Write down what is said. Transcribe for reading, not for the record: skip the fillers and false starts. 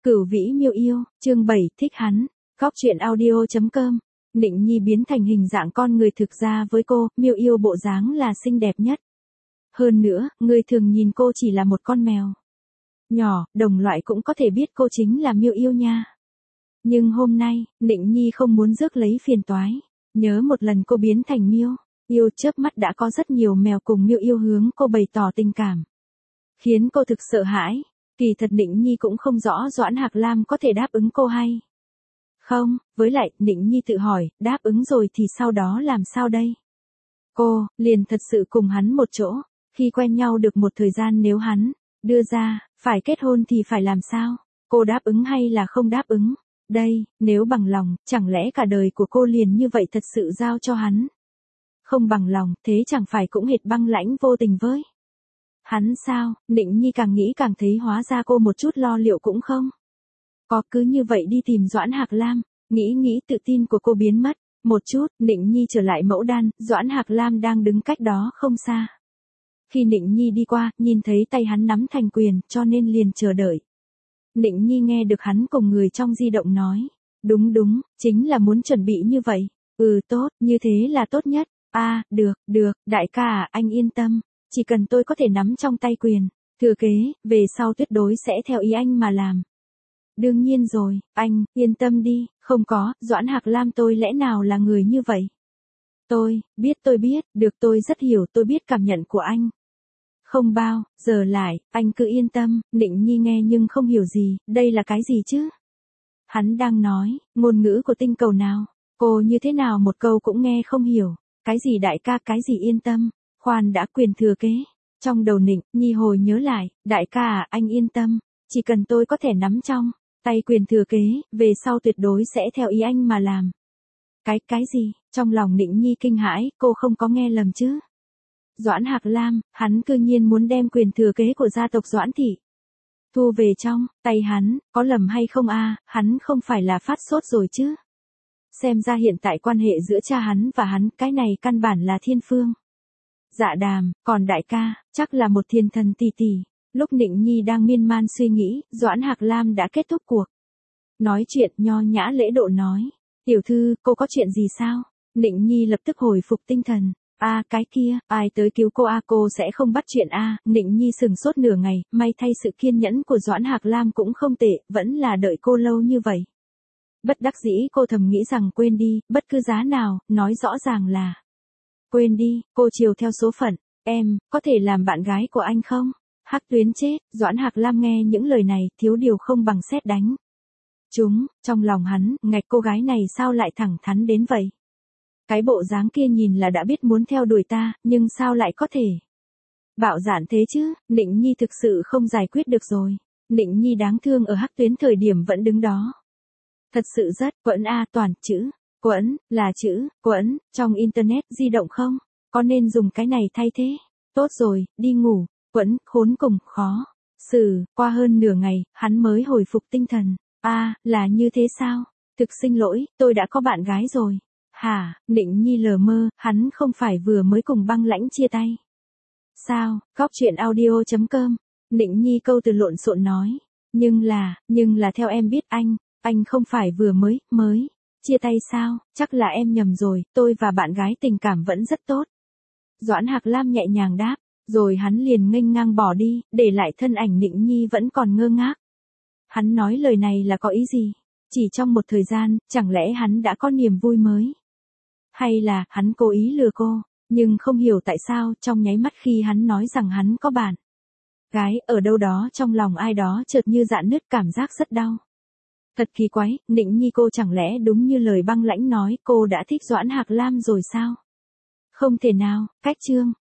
Cửu Vĩ Miêu Yêu, chương 7, thích hắn. Góc truyện audio.com. Nịnh Nhi biến thành hình dạng con người, thực ra với cô, Miêu Yêu bộ dáng là xinh đẹp nhất. Hơn nữa, người thường nhìn cô chỉ là một con mèo nhỏ, đồng loại cũng có thể biết cô chính là Miêu Yêu nha. Nhưng hôm nay, Nịnh Nhi không muốn rước lấy phiền toái. Nhớ một lần cô biến thành Miêu Yêu, chớp mắt đã có rất nhiều mèo cùng Miêu Yêu hướng cô bày tỏ tình cảm, khiến cô thực sợ hãi. Kỳ thật Nịnh Nhi cũng không rõ Doãn Hạc Lam có thể đáp ứng cô hay không, với lại, Nịnh Nhi tự hỏi, đáp ứng rồi thì sau đó làm sao đây? Cô, liền thật sự cùng hắn một chỗ, khi quen nhau được một thời gian nếu hắn đưa ra, phải kết hôn thì phải làm sao? Cô đáp ứng hay là không đáp ứng? Đây, nếu bằng lòng, chẳng lẽ cả đời của cô liền như vậy thật sự giao cho hắn? Không bằng lòng, thế chẳng phải cũng hệt băng lãnh vô tình với hắn sao? Nịnh Nhi càng nghĩ càng thấy hóa ra cô một chút lo liệu cũng không có, cứ như vậy đi tìm Doãn Hạc Lam. Nghĩ tự tin của cô biến mất một chút. Nịnh Nhi trở lại mẫu đan, Doãn Hạc Lam đang đứng cách đó không xa. Khi Nịnh Nhi đi qua, nhìn thấy tay hắn nắm thành quyền, cho nên liền chờ đợi. Nịnh Nhi nghe được hắn cùng người trong di động nói, đúng, chính là muốn chuẩn bị như vậy. Tốt, như thế là tốt nhất. Được, đại ca à, anh yên tâm, chỉ cần tôi có thể nắm trong tay quyền thừa kế, về sau tuyệt đối sẽ theo ý anh mà làm. Đương nhiên rồi, anh, yên tâm đi, không có, Doãn Hạc Lam tôi lẽ nào là người như vậy? Tôi biết, được, tôi rất hiểu, tôi biết cảm nhận của anh. Không bao giờ lại, anh cứ yên tâm. Nịnh Nhi nghe nhưng không hiểu gì, đây là cái gì chứ? Hắn đang nói, ngôn ngữ của tinh cầu nào? Cô như thế nào một câu cũng nghe không hiểu. Cái gì đại ca, cái gì yên tâm, khoan đã, quyền thừa kế. Trong đầu Nịnh Nhi hồi nhớ lại, đại ca à, anh yên tâm, chỉ cần tôi có thể nắm trong tay quyền thừa kế, về sau tuyệt đối sẽ theo ý anh mà làm. Cái gì? Trong lòng Nịnh Nhi kinh hãi, cô không có nghe lầm chứ? Doãn Hạc Lam, hắn cư nhiên muốn đem quyền thừa kế của gia tộc Doãn thị thu về trong tay hắn, có lầm hay không a? Hắn không phải là phát sốt rồi chứ? Xem ra hiện tại quan hệ giữa cha hắn và hắn, cái này căn bản là thiên phương dạ đàm, còn đại ca, chắc là một thiên thần tỷ tỷ. Lúc Nịnh Nhi đang miên man suy nghĩ, Doãn Hạc Lam đã kết thúc cuộc nói chuyện, nho nhã lễ độ nói, tiểu thư, cô có chuyện gì sao? Nịnh Nhi lập tức hồi phục tinh thần. Cái kia, ai tới cứu cô cô sẽ không bắt chuyện Nịnh Nhi sừng sốt nửa ngày, may thay sự kiên nhẫn của Doãn Hạc Lam cũng không tệ, vẫn là đợi cô lâu như vậy. Bất đắc dĩ cô thầm nghĩ rằng quên đi, bất cứ giá nào, nói rõ ràng là quên đi, cô chiều theo số phận. Em, có thể làm bạn gái của anh không? Hắc Tuyến chết. Doãn Hạc Lam nghe những lời này, thiếu điều không bằng sét đánh trong lòng hắn, ngạch, cô gái này sao lại thẳng thắn đến vậy? Cái bộ dáng kia nhìn là đã biết muốn theo đuổi ta, nhưng sao lại có thể bạo dạn thế chứ? Nịnh Nhi thực sự không giải quyết được rồi. Nịnh Nhi đáng thương ở Hắc Tuyến thời điểm vẫn đứng đó. Thật sự rất quẫn toàn chữ quẫn là chữ quẫn trong internet di động không? Có nên dùng cái này thay thế? Tốt rồi, đi ngủ. Quẫn khốn cùng khó xử. Qua hơn nửa ngày, hắn mới hồi phục tinh thần. Là như thế sao? Thực xin lỗi, tôi đã có bạn gái rồi. Hả? Nịnh Nhi lờ mơ, hắn không phải vừa mới cùng băng lãnh chia tay sao? Góc truyện audio.com. Nịnh Nhi câu từ lộn xộn nói, nhưng là theo em biết anh không phải vừa mới chia tay sao? Chắc là em nhầm rồi, tôi và bạn gái tình cảm vẫn rất tốt. Doãn Hạc Lam nhẹ nhàng đáp, rồi hắn liền nghênh ngang bỏ đi, để lại thân ảnh Nịnh Nhi vẫn còn ngơ ngác. Hắn nói lời này là có ý gì? Chỉ trong một thời gian, chẳng lẽ hắn đã có niềm vui mới? Hay là, hắn cố ý lừa cô? Nhưng không hiểu tại sao, trong nháy mắt khi hắn nói rằng hắn có bạn gái, ở đâu đó trong lòng ai đó chợt như rạn nứt, cảm giác rất đau. Thật kỳ quái, Nịnh Nhi cô chẳng lẽ đúng như lời băng lãnh nói, cô đã thích Doãn Hạc Lam rồi sao? Không thể nào, cách chương